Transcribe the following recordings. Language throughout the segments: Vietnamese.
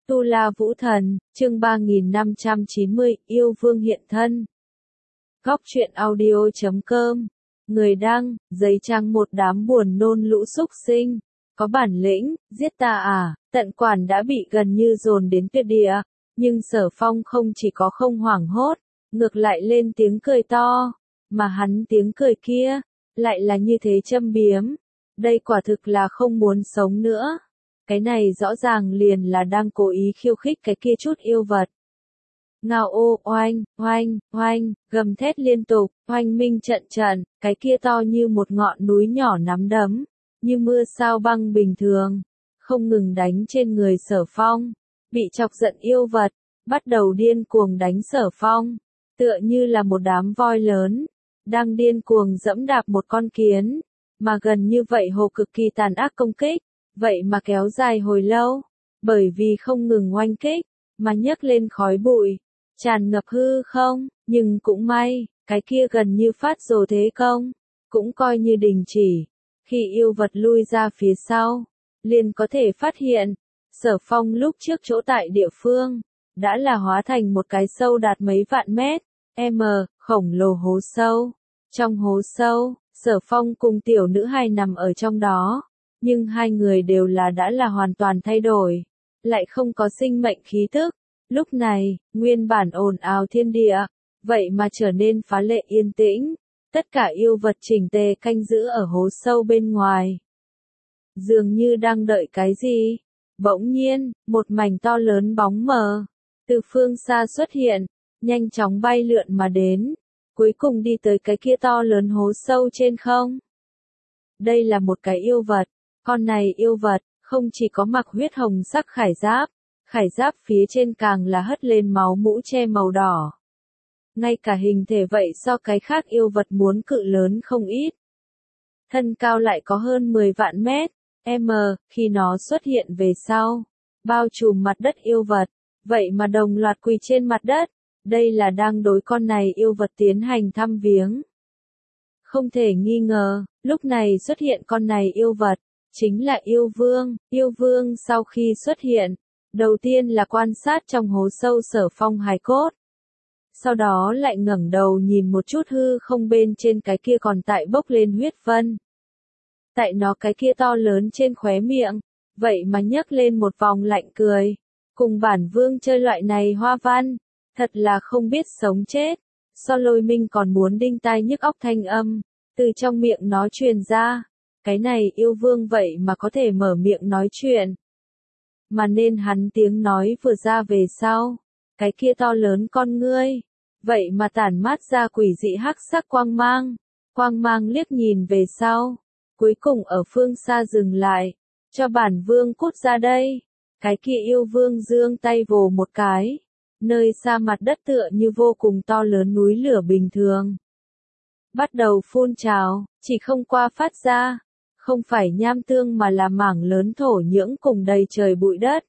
Tu La Vũ Thần, chương 3590, yêu vương hiện thân. Góc truyện audio.com. Người đăng, giấy trắng một đám buồn nôn lũ súc sinh. Có bản lĩnh, giết ta à, tận quản đã bị gần như dồn đến tuyệt địa. Nhưng Sở Phong không chỉ có không hoảng hốt, ngược lại lên tiếng cười to. Mà hắn tiếng cười kia, lại là như thế châm biếm. Đây quả thực là không muốn sống nữa. Cái này rõ ràng liền là đang cố ý khiêu khích cái kia chút yêu vật. Ngao ô, oanh, oanh, oanh, gầm thét liên tục, oanh minh trận trận, cái kia to như một ngọn núi nhỏ nắm đấm, như mưa sao băng bình thường, không ngừng đánh trên người Sở Phong. Bị chọc giận yêu vật, bắt đầu điên cuồng đánh Sở Phong, tựa như là một đám voi lớn, đang điên cuồng dẫm đạp một con kiến, mà gần như vậy hồ cực kỳ tàn ác công kích. Vậy mà kéo dài hồi lâu, bởi vì không ngừng oanh kích, mà nhấc lên khói bụi, tràn ngập hư không, nhưng cũng may, cái kia gần như phát rồ thế công, cũng coi như đình chỉ. Khi yêu vật lui ra phía sau, liền có thể phát hiện, Sở Phong lúc trước chỗ tại địa phương, đã là hóa thành một cái sâu đạt mấy vạn mét, khổng lồ hố sâu. Trong hố sâu, Sở Phong cùng tiểu nữ hài nằm ở trong đó. Nhưng hai người đều đã là hoàn toàn thay đổi, lại không có sinh mệnh khí tức. Lúc này, nguyên bản ồn ào thiên địa, vậy mà trở nên phá lệ yên tĩnh, tất cả yêu vật chỉnh tề canh giữ ở hố sâu bên ngoài. Dường như đang đợi cái gì, bỗng nhiên, một mảnh to lớn bóng mờ, từ phương xa xuất hiện, nhanh chóng bay lượn mà đến, cuối cùng đi tới cái kia to lớn hố sâu trên không. Đây là một cái yêu vật. Con này yêu vật, không chỉ có mặc huyết hồng sắc khải giáp phía trên càng là hất lên máu mũ che màu đỏ. Ngay cả hình thể vậy so cái khác yêu vật muốn cự lớn không ít. Thân cao lại có hơn 10 vạn mét, khi nó xuất hiện về sau, bao trùm mặt đất yêu vật, vậy mà đồng loạt quỳ trên mặt đất, đây là đang đối con này yêu vật tiến hành thăm viếng. Không thể nghi ngờ, lúc này xuất hiện con này yêu vật. Chính là yêu vương sau khi xuất hiện, đầu tiên là quan sát trong hố sâu Sở Phong hài cốt. Sau đó lại ngẩng đầu nhìn một chút hư không bên trên cái kia còn tại bốc lên huyết vân. Tại nó cái kia to lớn trên khóe miệng, vậy mà nhấc lên một vòng lạnh cười. Cùng bản vương chơi loại này hoa văn, thật là không biết sống chết. So Lôi Minh còn muốn đinh tai nhức óc thanh âm, từ trong miệng nó truyền ra. Cái này yêu vương vậy mà có thể mở miệng nói chuyện. Mà nên hắn tiếng nói vừa ra về sau, cái kia to lớn con ngươi, vậy mà tản mát ra quỷ dị hắc sắc quang mang liếc nhìn về sau, cuối cùng ở phương xa dừng lại, cho bản vương cút ra đây. Cái kia yêu vương giương tay vồ một cái, nơi xa mặt đất tựa như vô cùng to lớn núi lửa bình thường. Bắt đầu phun trào, chỉ không qua phát ra. Không phải nham tương mà là mảng lớn thổ nhưỡng cùng đầy trời bụi đất.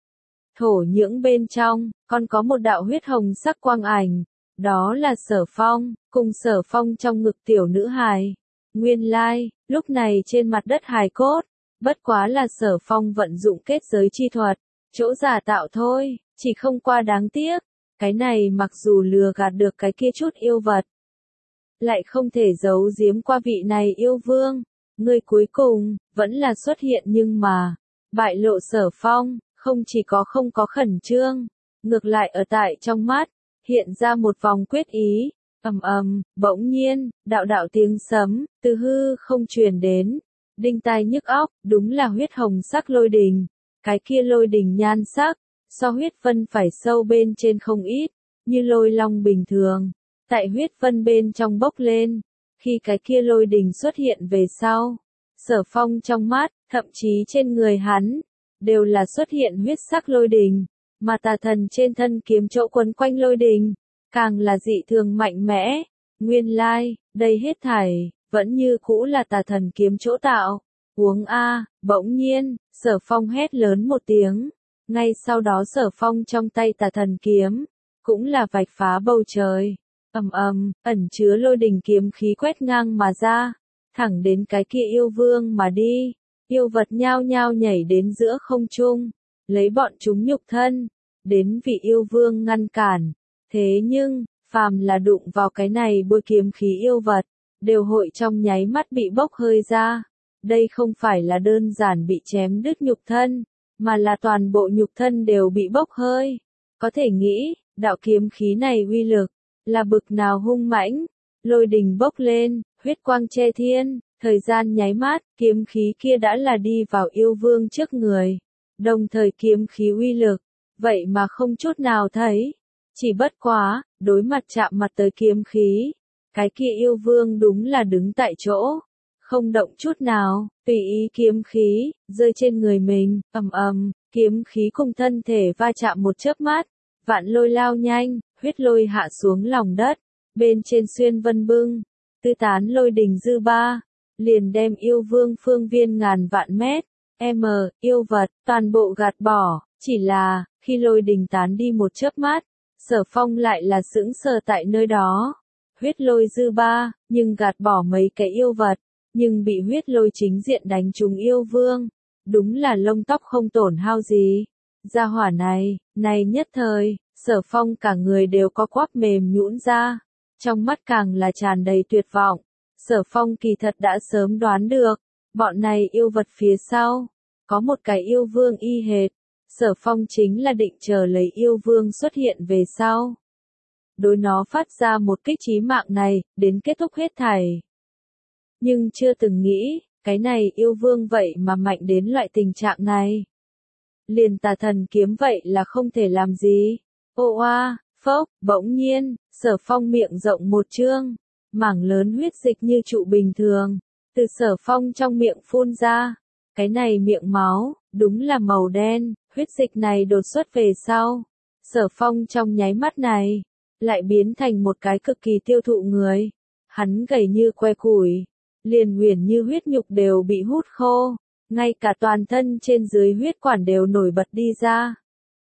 Thổ nhưỡng bên trong, còn có một đạo huyết hồng sắc quang ảnh, đó là Sở Phong, cùng Sở Phong trong ngực tiểu nữ hài. Nguyên lai, lúc này trên mặt đất hài cốt, bất quá là Sở Phong vận dụng kết giới chi thuật, chỗ giả tạo thôi, chỉ không qua đáng tiếc, cái này mặc dù lừa gạt được cái kia chút yêu vật, lại không thể giấu giếm qua vị này yêu vương. Người cuối cùng, vẫn là xuất hiện nhưng mà, bại lộ Sở Phong, không chỉ có không có khẩn trương, ngược lại ở tại trong mắt, hiện ra một vòng quyết ý, bỗng nhiên, đạo tiếng sấm, từ hư không truyền đến, đinh tai nhức óc, đúng là huyết hồng sắc lôi đình, cái kia lôi đình nhan sắc, so huyết vân phải sâu bên trên không ít, như lôi long bình thường, tại huyết vân bên trong bốc lên. Khi cái kia lôi đình xuất hiện về sau, Sở Phong trong mắt, thậm chí trên người hắn, đều là xuất hiện huyết sắc lôi đình, mà tà thần trên thân kiếm chỗ quấn quanh lôi đình, càng là dị thường mạnh mẽ. Nguyên lai, đây hết thảy, vẫn như cũ là tà thần kiếm chỗ tạo. Uống a, bỗng nhiên, Sở Phong hét lớn một tiếng, ngay sau đó Sở Phong trong tay tà thần kiếm, cũng là vạch phá bầu trời. Ẩn chứa lôi đình kiếm khí quét ngang mà ra, thẳng đến cái kia yêu vương mà đi. Yêu vật nhao nhao nhảy đến giữa không trung, lấy bọn chúng nhục thân, đến vị yêu vương ngăn cản. Thế nhưng, phàm là đụng vào cái này bôi kiếm khí yêu vật, đều hội trong nháy mắt bị bốc hơi ra. Đây không phải là đơn giản bị chém đứt nhục thân, mà là toàn bộ nhục thân đều bị bốc hơi. Có thể nghĩ, đạo kiếm khí này uy lực, là bực nào hung mãnh, lôi đình bốc lên, huyết quang che thiên, thời gian nháy mắt, kiếm khí kia đã là đi vào yêu vương trước người. Đồng thời kiếm khí uy lực, vậy mà không chút nào thấy. Chỉ bất quá, đối mặt chạm mặt tới kiếm khí, cái kia yêu vương đúng là đứng tại chỗ, không động chút nào, tùy ý kiếm khí, rơi trên người mình, ầm ầm, kiếm khí cùng thân thể va chạm một chớp mắt, vạn lôi lao nhanh, huyết lôi hạ xuống lòng đất, bên trên xuyên vân bưng, tư tán lôi đình dư ba, liền đem yêu vương phương viên ngàn vạn mét, yêu vật, toàn bộ gạt bỏ, chỉ là, khi lôi đình tán đi một chớp mắt, Sở Phong lại là sững sờ tại nơi đó. Huyết lôi dư ba, nhưng gạt bỏ mấy cái yêu vật, nhưng bị huyết lôi chính diện đánh trúng yêu vương. Đúng là lông tóc không tổn hao gì. Gia hỏa này nhất thời, Sở Phong cả người đều có quắp mềm nhũn ra. Trong mắt càng là tràn đầy tuyệt vọng. Sở Phong kỳ thật đã sớm đoán được, bọn này yêu vật phía sau, có một cái yêu vương y hệt. Sở Phong chính là định chờ lấy yêu vương xuất hiện về sau. Đối nó phát ra một kích chí mạng này, đến kết thúc hết thảy. Nhưng chưa từng nghĩ, cái này yêu vương vậy mà mạnh đến loại tình trạng này. Liền tà thần kiếm vậy là không thể làm gì. Ô oa, phốc, bỗng nhiên, Sở Phong miệng rộng một trương, mảng lớn huyết dịch như trụ bình thường, từ Sở Phong trong miệng phun ra. Cái này miệng máu, đúng là màu đen, huyết dịch này đột xuất về sau. Sở Phong trong nháy mắt này, lại biến thành một cái cực kỳ tiêu thụ người. Hắn gầy như que củi, liền huyền như huyết nhục đều bị hút khô, ngay cả toàn thân trên dưới huyết quản đều nổi bật đi ra.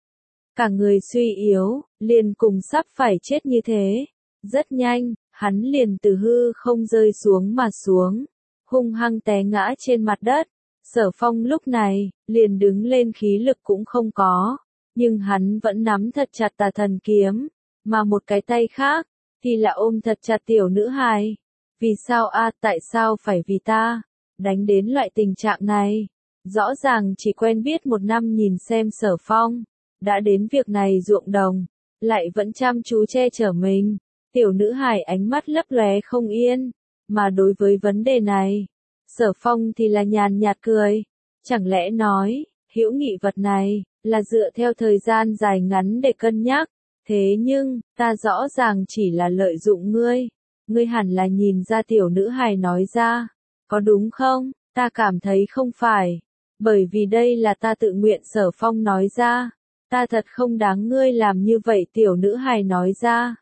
Cả người suy yếu, liền cùng sắp phải chết như thế. Rất nhanh, hắn liền từ hư không rơi xuống mà xuống, hung hăng té ngã trên mặt đất. Sở Phong lúc này, liền đứng lên khí lực cũng không có, nhưng hắn vẫn nắm thật chặt tà thần kiếm, mà một cái tay khác, thì là ôm thật chặt tiểu nữ hài. Vì sao tại sao phải vì ta, đánh đến loại tình trạng này? Rõ ràng chỉ quen biết một năm nhìn xem Sở Phong, đã đến việc này ruộng đồng, lại vẫn chăm chú che chở mình. Tiểu nữ hài ánh mắt lấp lóe không yên, mà đối với vấn đề này, Sở Phong thì là nhàn nhạt cười, chẳng lẽ nói, hữu nghị vật này, là dựa theo thời gian dài ngắn để cân nhắc, thế nhưng, ta rõ ràng chỉ là lợi dụng ngươi hẳn là nhìn ra tiểu nữ hài nói ra, có đúng không? Ta cảm thấy không phải, bởi vì đây là ta tự nguyện. Sở Phong nói ra, ta thật không đáng ngươi làm như vậy. Tiểu nữ hài nói ra,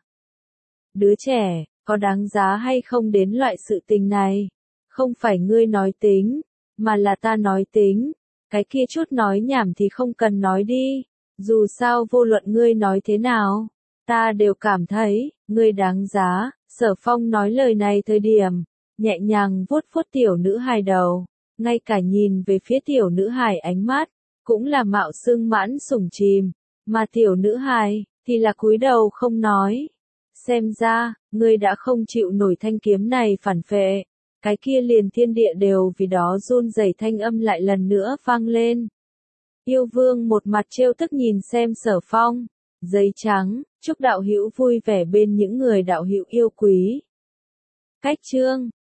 đứa trẻ, có đáng giá hay không đến loại sự tình này? Không phải ngươi nói tính, mà là ta nói tính. Cái kia chút nói nhảm thì không cần nói đi. Dù sao vô luận ngươi nói thế nào, ta đều cảm thấy, ngươi đáng giá. Sở Phong nói lời này thời điểm, nhẹ nhàng vuốt vuốt tiểu nữ hài đầu. Ngay cả nhìn về phía tiểu nữ hài ánh mắt, cũng là mạo xưng mãn sủng chìm. Mà tiểu nữ hài, thì là cúi đầu không nói. Xem ra, ngươi đã không chịu nổi thanh kiếm này phản phệ. Cái kia liền thiên địa đều vì đó run rẩy. Thanh âm lại lần nữa vang lên. Yêu vương một mặt trêu tức nhìn xem Sở Phong. Giấy trắng, chúc đạo hữu vui vẻ bên những người đạo hữu yêu quý. Cách chương